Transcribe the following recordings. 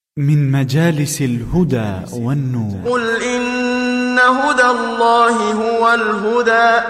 من مجالس الهدى والنور. قل إن هدى الله هو الهدى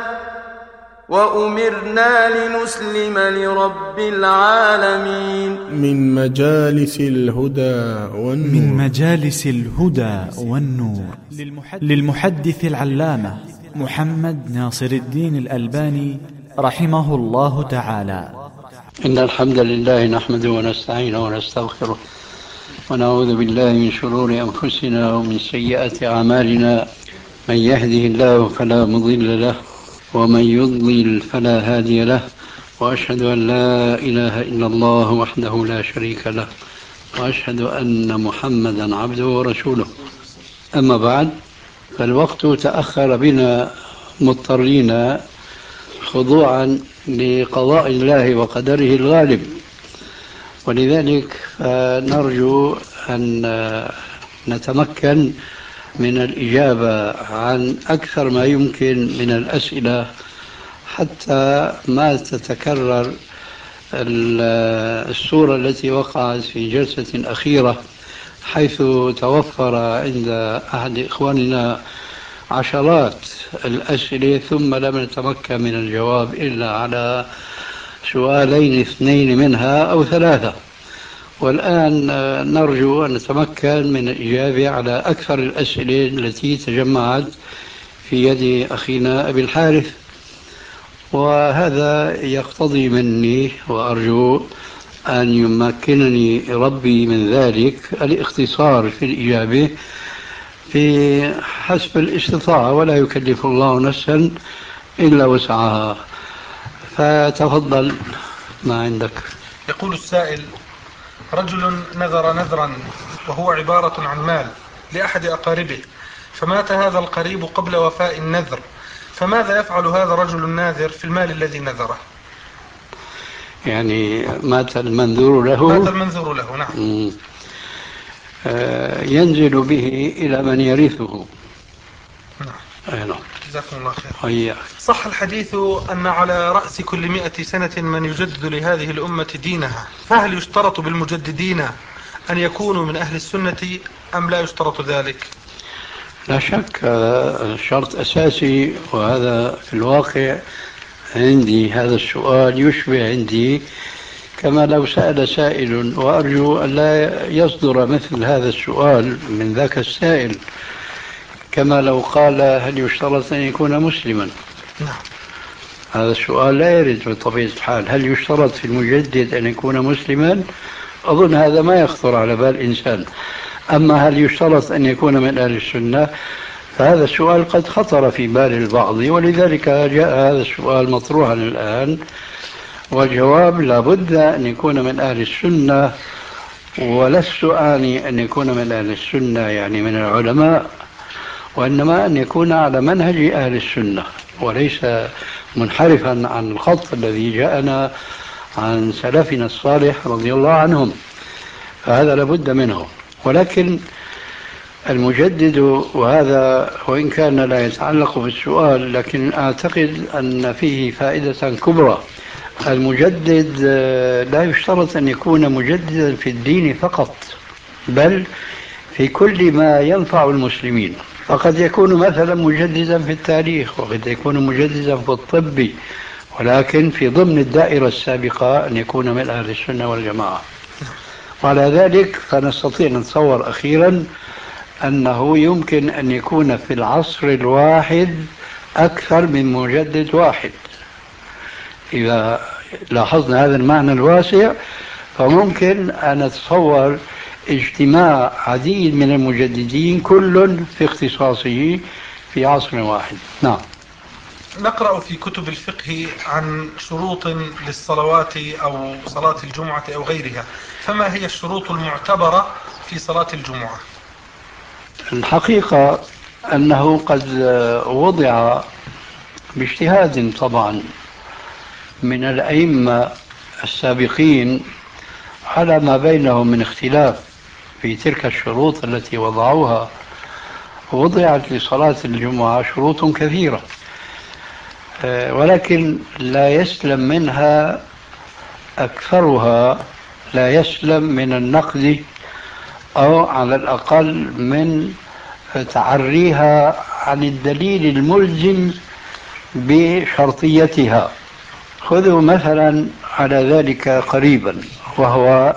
وأمرنا لنسلم لرب العالمين. من مجالس الهدى والنور. من مجالس الهدى والنور للمحدث العلامة محمد ناصر الدين الألباني رحمه الله تعالى. إن الحمد لله نحمده ونستعينه ونستغفره ونعوذ بالله من شرور أنفسنا ومن سيئات أعمالنا. من يهده الله فلا مضل له ومن يضلل فلا هادي له، وأشهد أن لا إله إلا الله وحده لا شريك له، وأشهد أن محمدا عبده ورسوله. أما بعد، فالوقت تأخر بنا مضطرين خضوعا لقضاء الله وقدره الغالب، ولذلك نرجو أن نتمكن من الإجابة عن أكثر ما يمكن من الأسئلة حتى ما تتكرر الصورة التي وقعت في جلسة أخيرة، حيث توفر عند أحد إخواننا عشرات الأسئلة ثم لم نتمكن من الجواب إلا على سؤالين اثنين منها أو ثلاثة. والآن نرجو أن نتمكن من الإجابة على أكثر الأسئلة التي تجمعت في يد أخينا أبي الحارث، وهذا يقتضي مني وأرجو أن يمكنني ربي من ذلك الاختصار في الإجابة في حسب الاستطاعة، ولا يكلف الله نفسا إلا وسعها. فتفضل، ما عندك؟ يقول السائل: رجل نذر نذرا وهو عبارة عن مال لأحد أقاربه، فمات هذا القريب قبل وفاء النذر، فماذا يفعل هذا الرجل الناذر في المال الذي نذره؟ يعني مات المنذور له؟ مات المنذور له، نعم. ينزل به إلى من يرثه. نعم. جزاكم الله خير. حياك. صح الحديث أن على رأس كل 100 سنة من يجدد لهذه الأمة دينها، فهل يشترط بالمجددين أن يكونوا من أهل السنة أم لا يشترط ذلك؟ لا شك، شرط أساسي، وهذا في الواقع عندي هذا السؤال يشبه عندي كما لو سأل سائل، وأرجو أن لا يصدر مثل هذا السؤال من ذاك السائل، كما لو قال: هل يشترط أن يكون مسلما؟ نعم. هذا السؤال لا يرد بطبيعة الحال. هل يشترط في المجدد أن يكون مسلما؟ أظن هذا ما يخطر على بال إنسان. أما هل يشترط أن يكون من أهل السنة؟ فهذا السؤال قد خطر في بال البعض، ولذلك جاء هذا السؤال مطروحا الآن، والجواب: لابد أن يكون من أهل السنة، ولست أعني أن يكون من أهل السنة يعني من العلماء، وإنما أن يكون على منهج أهل السنة، وليس منحرفا عن الخط الذي جاءنا عن سلفنا الصالح رضي الله عنهم، فهذا لابد منه. ولكن المجدد، وهذا وإن كان لا يتعلق بالسؤال لكن أعتقد أن فيه فائدة كبرى، المجدد لا يشترط أن يكون مجددا في الدين فقط، بل في كل ما ينفع المسلمين. فقد يكون مثلا مجددا في التاريخ، وقد يكون مجددا في الطب، ولكن في ضمن الدائرة السابقة أن يكون من أهل السنة والجماعة. وعلى ذلك فنستطيع نتصور أخيرا أنه يمكن أن يكون في العصر الواحد أكثر من مجدد واحد. إذا لاحظنا هذا المعنى الواسع، فممكن أن نتصور اجتماع عديد من المجددين كل في اختصاصه في عصر واحد. نعم. نقرأ في كتب الفقه عن شروط للصلوات أو صلاة الجمعة أو غيرها، فما هي الشروط المعتبرة في صلاة الجمعة؟ الحقيقة أنه قد وضع باجتهاد طبعا من الأئمة السابقين على ما بينهم من اختلاف في تلك الشروط التي وضعوها. وضعت لصلاة الجمعة شروط كثيرة، ولكن لا يسلم منها أكثرها، لا يسلم من النقد أو على الأقل من تعريها عن الدليل الملزم بشرطيتها. خذوا مثلا على ذلك قريبا، وهو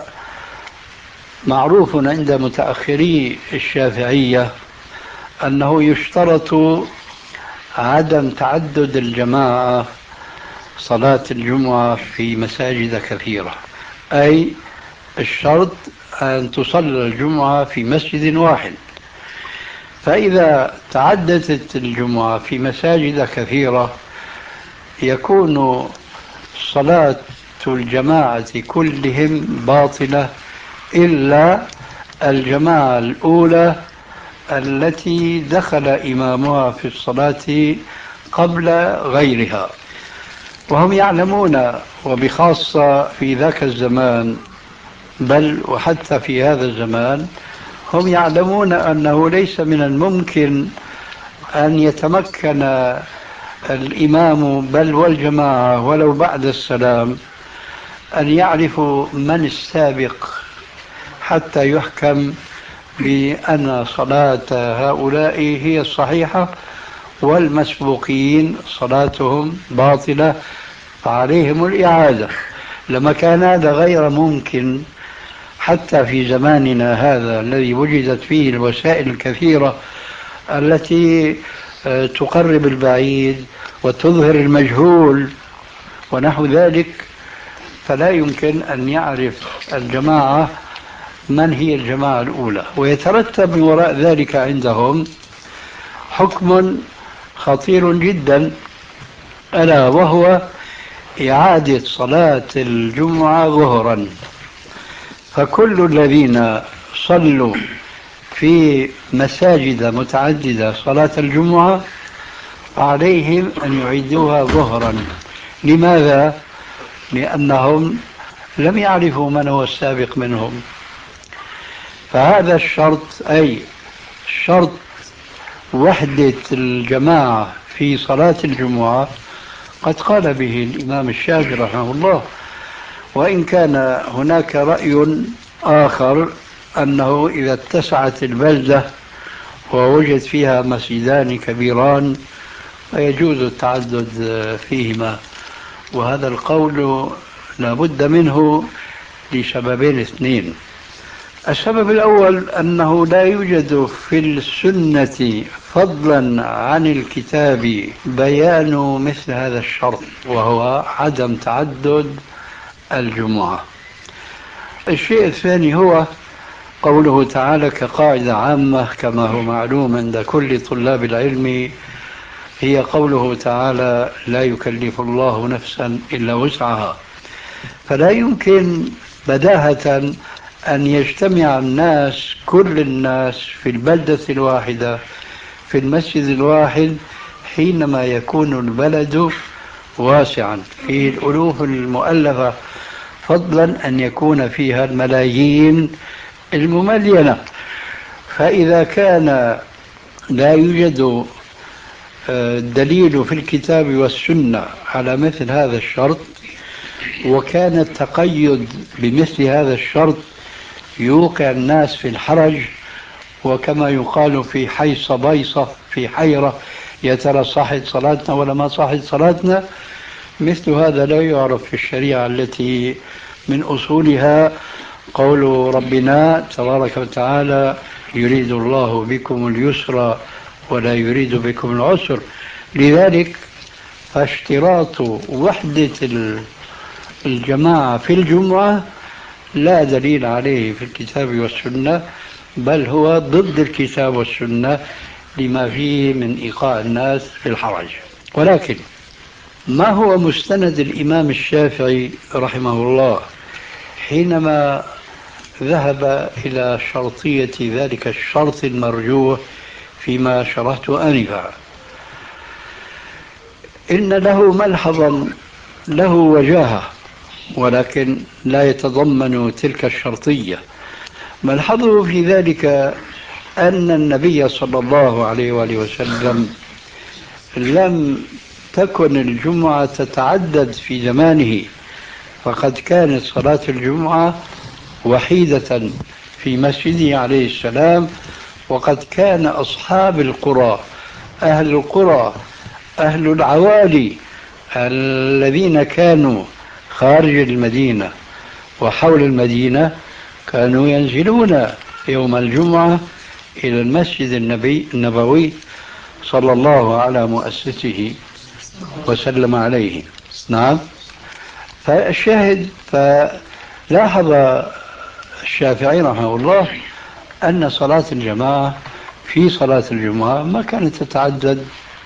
معروف عند متأخري الشافعية أنه يشترط عدم تعدد الجماعة صلاة الجمعة في مساجد كثيرة، أي الشرط أن تصلى الجمعة في مسجد واحد. فإذا تعددت الجمعة في مساجد كثيرة يكون صلاة الجماعة كلهم باطلة إلا الجماعة الأولى التي دخل إمامها في الصلاة قبل غيرها. وهم يعلمون، وبخاصة في ذاك الزمان بل وحتى في هذا الزمان، هم يعلمون أنه ليس من الممكن أن يتمكن الإمام بل والجماعة ولو بعد السلام أن يعرفوا من السابق حتى يحكم بأن صلاة هؤلاء هي الصحيحة والمسبوقين صلاتهم باطلة فعليهم الإعادة. لما كان هذا غير ممكن حتى في زماننا هذا الذي وجدت فيه الوسائل الكثيرة التي تقرب البعيد وتظهر المجهول ونحو ذلك، فلا يمكن أن يعرف الجماعة من هي الجماعة الأولى، ويترتب من وراء ذلك عندهم حكم خطير جدا، ألا وهو إعادة صلاة الجمعة ظهرا. فكل الذين صلوا في مساجد متعددة صلاة الجمعة عليهم أن يعيدوها ظهرا. لماذا؟ لأنهم لم يعرفوا من هو السابق منهم. فهذا الشرط، أي شرط وحدة الجماعة في صلاة الجمعة، قد قال به الإمام الشافعي رحمه الله، وإن كان هناك رأي آخر أنه إذا اتسعت البلدة ووجد فيها مسجدان كبيران فيجوز التعدد فيهما، وهذا القول لا بد منه لسببين اثنين. السبب الأول أنه لا يوجد في السنة فضلا عن الكتاب بيان مثل هذا الشرط، وهو عدم تعدد الجمعة. الشيء الثاني هو قوله تعالى كقاعدة عامة كما هو معلوم عند كل طلاب العلم، هي قوله تعالى لا يكلف الله نفسا إلا وسعها. فلا يمكن بداهة أن يجتمع الناس، كل الناس في البلدة الواحدة في المسجد الواحد حينما يكون البلد واسعا فيه الألوف المؤلفة، فضلا أن يكون فيها الملايين المملينة. فإذا كان لا يوجد دليل في الكتاب والسنة على مثل هذا الشرط، وكان التقيد بمثل هذا الشرط يوقع الناس في الحرج، وكما يقال في حيص بيصة في حيرة، يا ترى صحت صلاتنا ولا ما صحت صلاتنا، مثل هذا لا يعرف في الشريعة التي من أصولها قول ربنا تبارك وتعالى يريد الله بكم اليسر ولا يريد بكم العسر. لذلك فاشتراط وحدة الجماعة في الجمعة لا دليل عليه في الكتاب والسنة، بل هو ضد الكتاب والسنة لما فيه من إيقاع الناس في الحرج. ولكن ما هو مستند الإمام الشافعي رحمه الله حينما ذهب إلى شرطية ذلك الشرط المرجوح فيما شرحت آنفا؟ إن له ملحظا له وجاهة، ولكن لا يتضمن تلك الشرطية. ملحظه في ذلك أن النبي صلى الله عليه وآله وسلم لم تكن الجمعة تتعدد في زمانه، فقد كانت صلاة الجمعة وحيدة في مسجده عليه السلام. وقد كان أصحاب القرى، أهل القرى، أهل العوالي الذين كانوا خارج المدينة وحول المدينة كانوا ينزلون يوم الجمعة إلى المسجد النبوي صلى الله على مؤسسه وسلم عليه. نعم. فالشاهد، فلاحظ الشافعي رحمه الله أن صلاة الجماعة في صلاة الجمعة ما كانت تتعدد،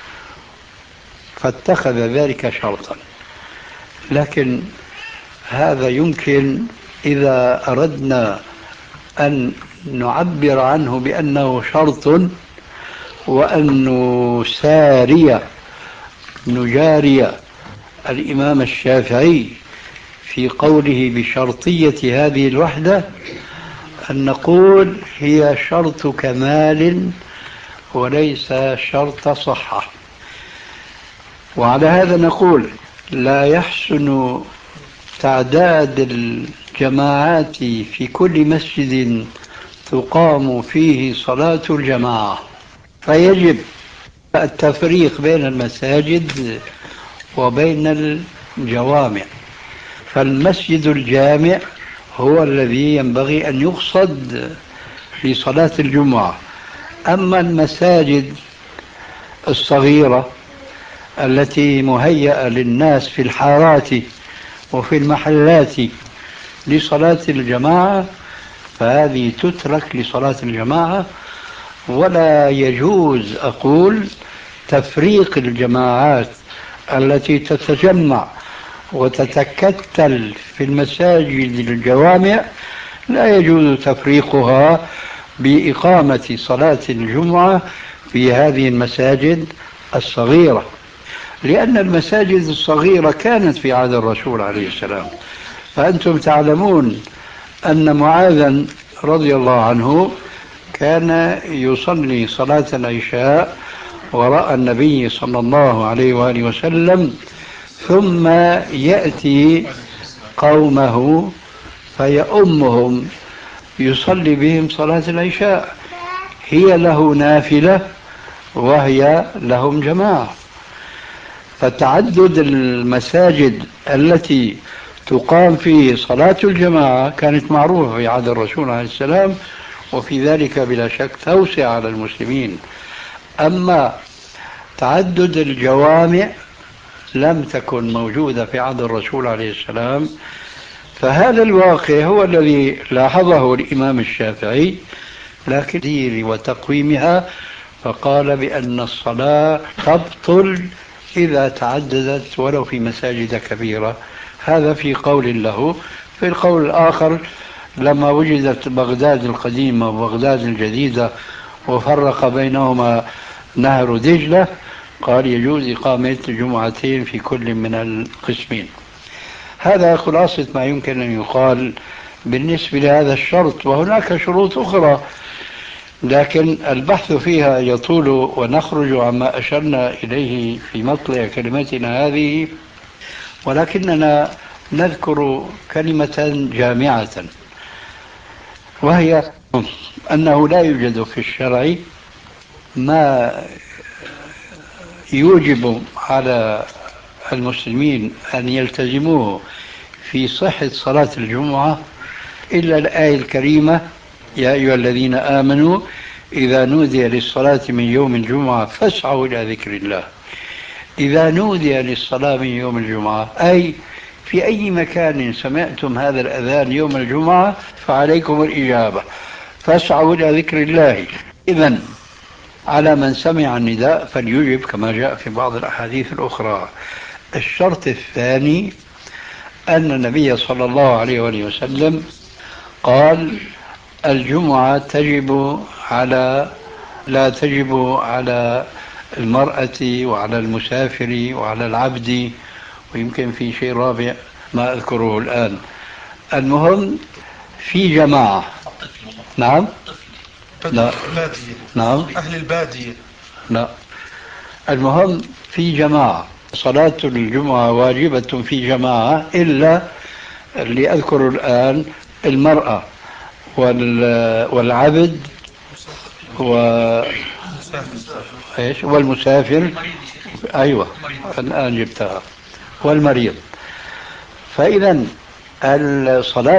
فاتخذ ذلك شرطا. لكن هذا يمكن إذا أردنا أن نعبر عنه بأنه شرط وأن نجاري الإمام الشافعي في قوله بشرطية هذه الوحدة، أن نقول هي شرط كمال وليس شرط صحة. وعلى هذا نقول لا يحسن تعداد الجماعات في كل مسجد تقام فيه صلاة الجماعة، فيجب التفريق بين المساجد وبين الجوامع. فالمسجد الجامع هو الذي ينبغي أن يقصد لصلاة الجمعة. أما المساجد الصغيرة التي مهيئة للناس في الحارات وفي المحلات لصلاة الجماعة فهذه تترك لصلاة الجماعة، ولا يجوز أقول تفريق الجماعات التي تتجمع وتتكتل في المساجد الجوامع، لا يجوز تفريقها بإقامة صلاة الجمعة في هذه المساجد الصغيرة، لأن المساجد الصغيرة كانت في عهد الرسول عليه السلام. فأنتم تعلمون أن معاذا رضي الله عنه كان يصلي صلاة العشاء وراء النبي صلى الله عليه وآله وسلم، ثم يأتي قومه فيؤمهم يصلي بهم صلاة العشاء، هي له نافلة وهي لهم جماعة. فتعدد المساجد التي تقام فيه صلاة الجماعة كانت معروفة في عهد الرسول عليه السلام، وفي ذلك بلا شك توسع على المسلمين. أما تعدد الجوامع لم تكن موجودة في عهد الرسول عليه السلام، فهذا الواقع هو الذي لاحظه الإمام الشافعي، لكن وتقويمها فقال بأن الصلاة تبطل إذا تعددت ولو في مساجد كبيرة. هذا في قول له. في القول الآخر لما وجدت بغداد القديمة وبغداد الجديدة وفرق بينهما نهر دجلة قال يجوز إقامة جمعتين في كل من القسمين. هذا خلاصة ما يمكن أن يقال بالنسبة لهذا الشرط، وهناك شروط أخرى لكن البحث فيها يطول ونخرج عما أشرنا إليه في مطلع كلمتنا هذه، ولكننا نذكر كلمة جامعة، وهي أنه لا يوجد في الشرع ما يوجب على المسلمين أن يلتزموه في صحة صلاة الجمعة إلا الآية الكريمة يا أيها الذين آمنوا إذا نودي للصلاة من يوم الجمعة فاسعوا إلى ذكر الله. إذا نودي للصلاة من يوم الجمعة أي في أي مكان سمعتم هذا الأذان يوم الجمعة فعليكم الإجابة، فاسعوا إلى ذكر الله. إذن على من سمع النداء فليجب كما جاء في بعض الأحاديث الأخرى. الشرط الثاني أن النبي صلى الله عليه وسلم قال الجمعة لا تجب على المرأة وعلى المسافر وعلى العبد، ويمكن في شيء رابع ما أذكره الآن. المهم في جماعة. نعم. لا. نعم. أهل البادية. لا. المهم في جماعة. صلاة الجمعة واجبة في جماعة إلا اللي أذكر الآن المرأة والعبد إيش والمسافر. أيوة الآن جبتها. والمريض. فإذا صلاة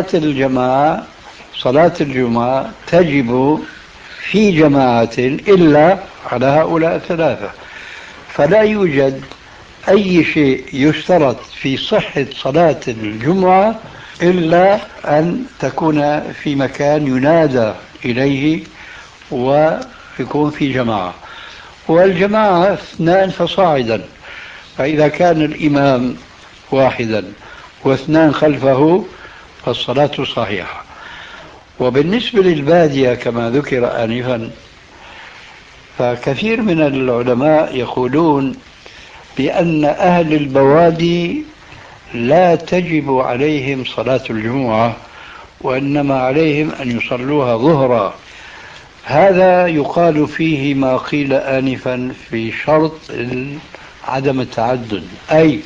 الجمعة تجب في جماعة إلا على هؤلاء الثلاثة. فلا يوجد أي شيء يشترط في صحة صلاة الجمعة إلا أن تكون في مكان ينادى إليه ويكون في جماعة، والجماعة 2 فصاعدا. فإذا كان الإمام واحدا و2 خلفه فالصلاة صحيحة. وبالنسبة للبادية كما ذكر آنفا، فكثير من العلماء يقولون بأن أهل البوادي لا تجب عليهم صلاة الجمعة، وإنما عليهم أن يصلوها ظهرا. هذا يقال فيه ما قيل آنفا في شرط عدم التعدد، أي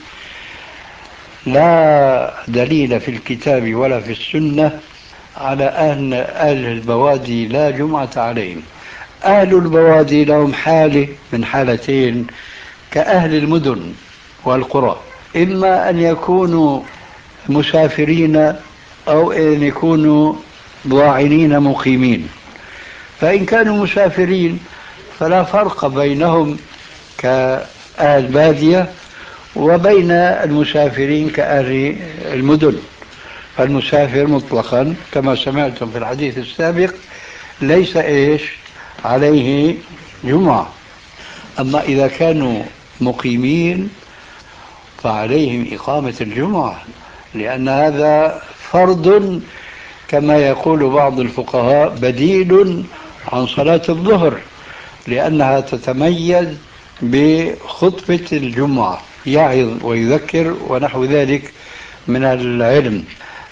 لا دليل في الكتاب ولا في السنة على أن أهل البوادي لا جمعة عليهم. أهل البوادي لهم حالة من حالتين كأهل المدن والقرى، إما أن يكونوا مسافرين أو أن يكونوا ضاعنين مقيمين. فإن كانوا مسافرين فلا فرق بينهم كأهل بادية وبين المسافرين كأهل المدن. فالمسافر مطلقا كما سمعتم في الحديث السابق ليس عليه جمعة. أما إذا كانوا مقيمين فعليهم إقامة الجمعة، لأن هذا فرض كما يقول بعض الفقهاء بديل عن صلاة الظهر، لأنها تتميز بخطبة الجمعة، يعظ ويذكر ونحو ذلك من العلم.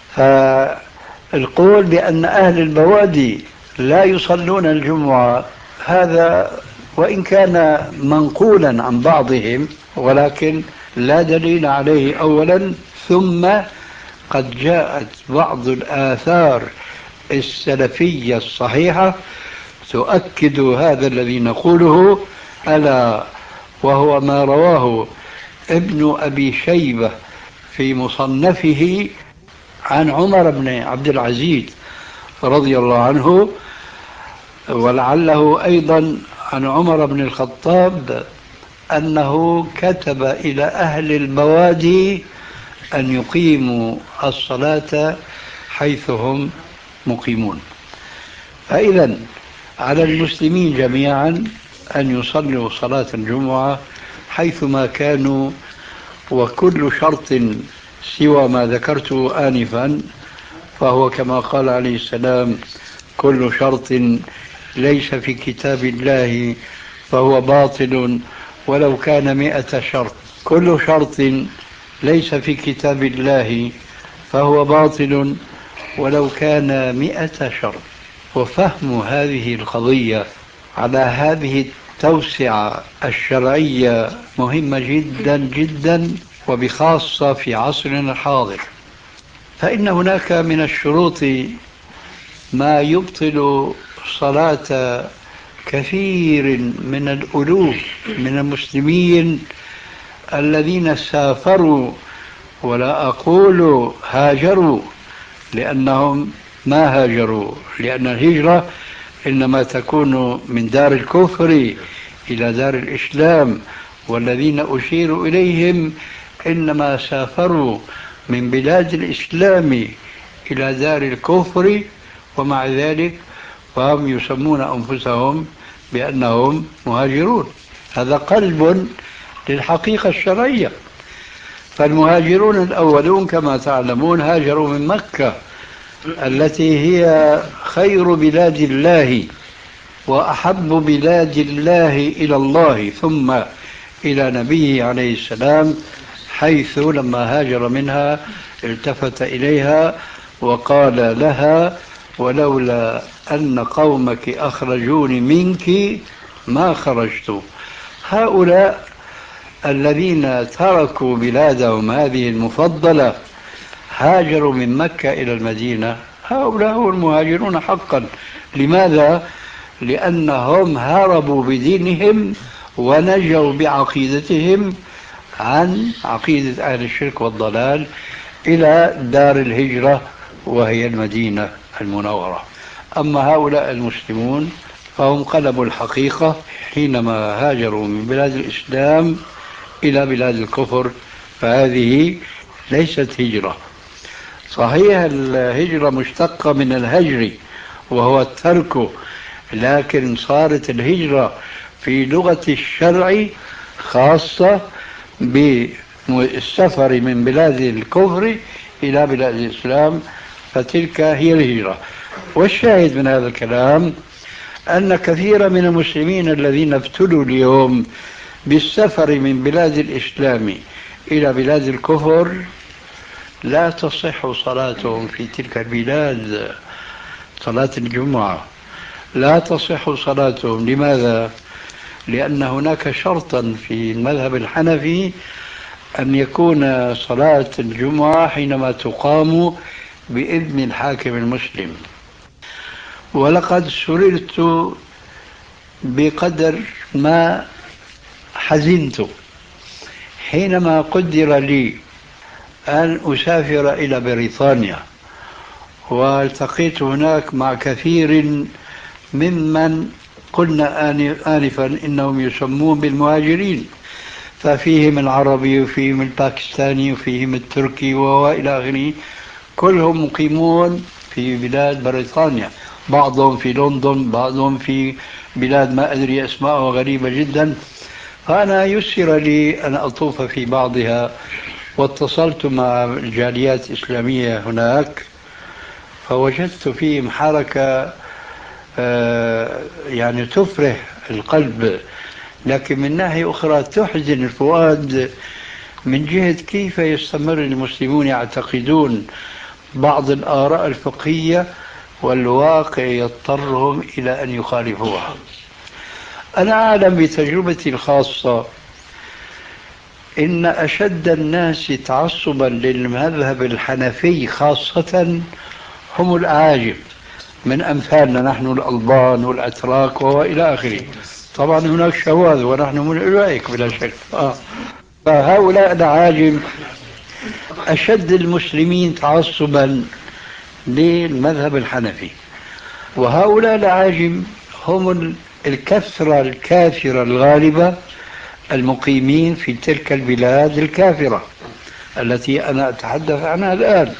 فالقول بأن أهل البوادي لا يصلون الجمعة هذا وإن كان منقولا عن بعضهم ولكن لا دليل عليه أولا، ثم قد جاءت بعض الآثار السلفية الصحيحة تؤكد هذا الذي نقوله، ألا وهو ما رواه ابن أبي شيبة في مصنفه عن عمر بن عبد العزيز رضي الله عنه، ولعله أيضا عن عمر بن الخطاب أنه كتب إلى أهل البوادي أن يقيموا الصلاة حيث هم مقيمون. فإذا على المسلمين جميعا أن يصلوا صلاة الجمعة حيثما كانوا، وكل شرط سوى ما ذكرته آنفا فهو كما قال عليه السلام: كل شرط ليس في كتاب الله فهو باطل ولو كان 100 شرط. كل شرط ليس في كتاب الله فهو باطل ولو كان 100 شرط. وفهم هذه القضية على هذه التوسعة الشرعية مهمة جدا جدا، وبخاصة في عصرنا الحاضر. فإن هناك من الشروط ما يبطل صلاة كثير من الألوف من المسلمين الذين سافروا، ولا أقول هاجروا لأنهم ما هاجروا، لأن الهجرة إنما تكون من دار الكفر إلى دار الإسلام، والذين أشير إليهم إنما سافروا من بلاد الإسلام إلى دار الكفر، ومع ذلك فهم يسمون أنفسهم بأنهم مهاجرون. هذا قلب للحقيقة الشرعية. فالمهاجرون الأولون كما تعلمون هاجروا من مكة التي هي خير بلاد الله وأحب بلاد الله إلى الله ثم إلى نبيه عليه السلام، حيث لما هاجر منها التفت إليها وقال لها: ولولا أن قومك أخرجوني منك ما خرجت. هؤلاء الذين تركوا بلادهم هذه المفضلة هاجروا من مكة إلى المدينة، هؤلاء هم المهاجرون حقا. لماذا؟ لأنهم هربوا بدينهم ونجوا بعقيدتهم عن عقيدة أهل الشرك والضلال إلى دار الهجرة وهي المدينة المنورة. أما هؤلاء المسلمون فهم قلبوا الحقيقة حينما هاجروا من بلاد الإسلام إلى بلاد الكفر، فهذه ليست هجرة. صحيح الهجرة مشتقة من الهجر وهو الترك، لكن صارت الهجرة في لغة الشرع خاصة بالسفر من بلاد الكفر إلى بلاد الإسلام، فتلك هي الهجرة. والشاهد من هذا الكلام أن كثير من المسلمين الذين ابتلوا اليوم بالسفر من بلاد الإسلام إلى بلاد الكفر لا تصح صلاتهم في تلك البلاد، صلاة الجمعة لا تصح صلاتهم. لماذا؟ لأن هناك شرطا في المذهب الحنفي أن يكون صلاة الجمعة حينما تقام بإذن الحاكم المسلم. ولقد سررت بقدر ما حزنت حينما قدر لي أن أسافر إلى بريطانيا، والتقيت هناك مع كثير ممن قلنا آنفا إنهم يسمون بالمهاجرين، ففيهم العربي وفيهم الباكستاني وفيهم التركي وإلى آخره، كلهم مقيمون في بلاد بريطانيا، بعضهم في لندن، بعضهم في بلاد ما أدري أسماءها غريبة جدا. فأنا يسر لي أن أطوف في بعضها، واتصلت مع الجاليات الإسلامية هناك، فوجدت فيهم حركة يعني تفرح القلب، لكن من ناحية أخرى تحزن الفؤاد من جهة كيف يستمر المسلمون يعتقدون بعض الآراء الفقهية والواقع يضطرهم إلى أن يخالفوها. أنا أعلم بتجربتي الخاصة إن أشد الناس تعصبا للمذهب الحنفي خاصة هم الأعاجم، من أمثالنا نحن الألبان والأتراك وإلى آخره. طبعا هناك شواذ ونحن من أولئك بلا شك. فهؤلاء الأعاجم أشد المسلمين تعصبا للمذهب الحنفي، وهؤلاء الأعاجم هم الكثرة الكافرة الغالبة المقيمين في تلك البلاد الكافرة التي أنا أتحدث عنها الآن.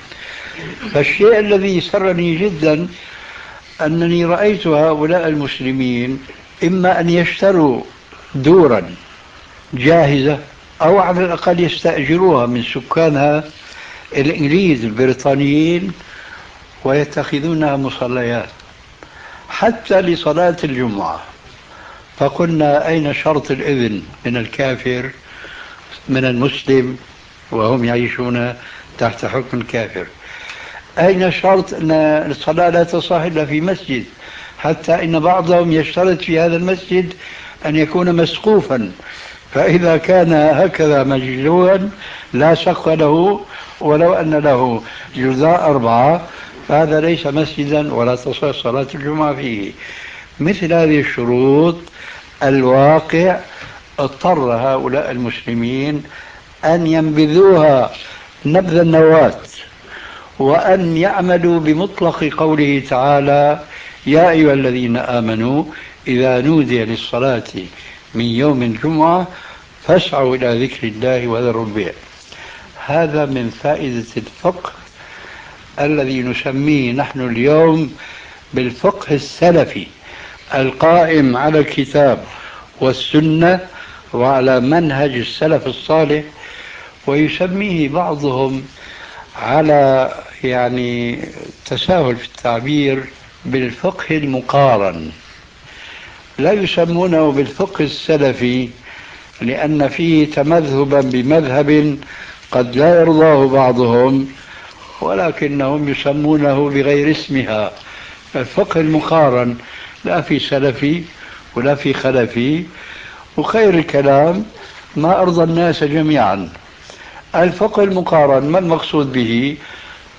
فالشيء الذي سرني جدا أنني رأيت هؤلاء المسلمين إما أن يشتروا دورا جاهزة أو على الأقل يستأجروها من سكانها الإنجليز البريطانيين ويتخذونها مصليات حتى لصلاة الجمعة. فقلنا أين شرط الإذن من الكافر من المسلم وهم يعيشون تحت حكم الكافر؟ أين شرط أن الصلاة لا تصح إلا في مسجد، حتى إن بعضهم يشترط في هذا المسجد أن يكون مسقوفا، فإذا كان هكذا مجلوها لا سقف له ولو أن له جزاء 4 فهذا ليس مسجدا ولا تصح صلاة الجمعة فيه. مثل هذه الشروط الواقع اضطر هؤلاء المسلمين أن ينبذوها نبذ النواة، وأن يعملوا بمطلق قوله تعالى: يا أيها الذين آمنوا إذا نودي للصلاة من يوم الجمعة فاسعوا إلى ذكر الله وذروا البيع. هذا من فائدة الفقه الذي نسميه نحن اليوم بالفقه السلفي القائم على الكتاب والسنة وعلى منهج السلف الصالح، ويسميه بعضهم على تساهل في التعبير بالفقه المقارن. لا يسمونه بالفقه السلفي لأن فيه تمذهبا بمذهب قد لا يرضاه بعضهم، ولكنهم يسمونه بغير اسمها. الفقه المقارن لا في سلفي ولا في خلفي، وخير الكلام ما أرضى الناس جميعا. الفقه المقارن ما المقصود به؟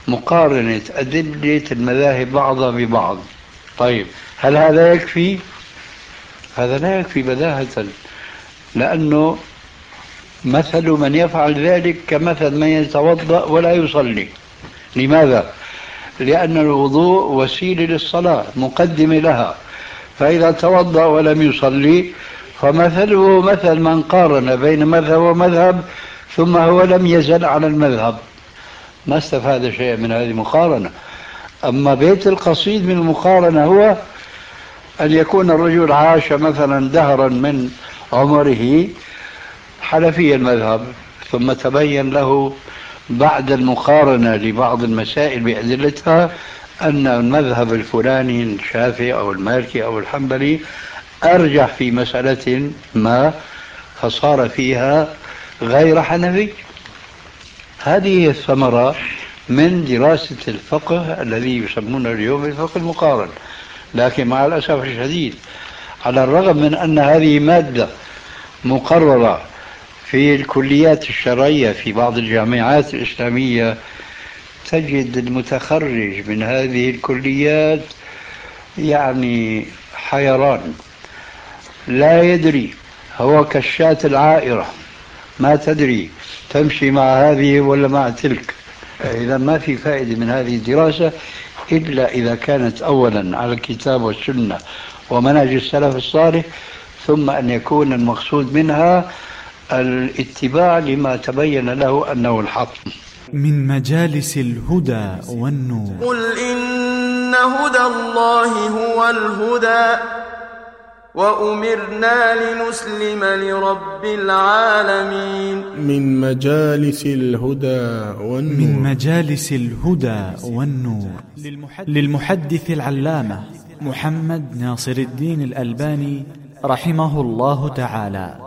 مقارنة أدلة المذاهب بعضها ببعض. طيب هل هذا يكفي؟ هذا لا يكفي بداهة، لأنه مثل من يفعل ذلك كمثل من يتوضأ ولا يصلي. لماذا؟ لأن الوضوء وسيلة للصلاة، مقدمة لها، فإذا توضأ ولم يصلي فمثله مثل من قارن بين مذهب ومذهب ثم هو لم يزل على المذهب، ما استفاد شيء من هذه المقارنة. أما بيت القصيد من المقارنة هو أن يكون الرجل عاش مثلا دهرا من عمره حنفي المذهب، ثم تبين له بعد المقارنة لبعض المسائل بأدلتها أن المذهب الفلاني الشافعي أو المالكي أو الحنبلي أرجح في مسألة ما، فصار فيها غير حنفي. هذه الثمرة من دراسة الفقه الذي يسمونه اليوم الفقه المقارن. لكن مع الأسف الشديد، على الرغم من أن هذه مادة مقررة في الكليات الشرعية في بعض الجامعات الإسلامية، تجد المتخرج من هذه الكليات يعني حيران، لا يدري، هو كالشاة العائرة، ما تدري تمشي مع هذه ولا مع تلك. إذا ما في فائدة من هذه الدراسة إلا إذا كانت أولا على الكتاب والسنة ومنهج السلف الصالح، ثم أن يكون المقصود منها الاتباع لما تبين له أنه الحق. من مجالس الهدى والنور. قل إن هدى الله هو الهدى وأمرنا لنسلم لرب العالمين. من مجالس الهدى والنور. من مجالس الهدى والنور للمحدث العلامة محمد ناصر الدين الألباني رحمه الله تعالى.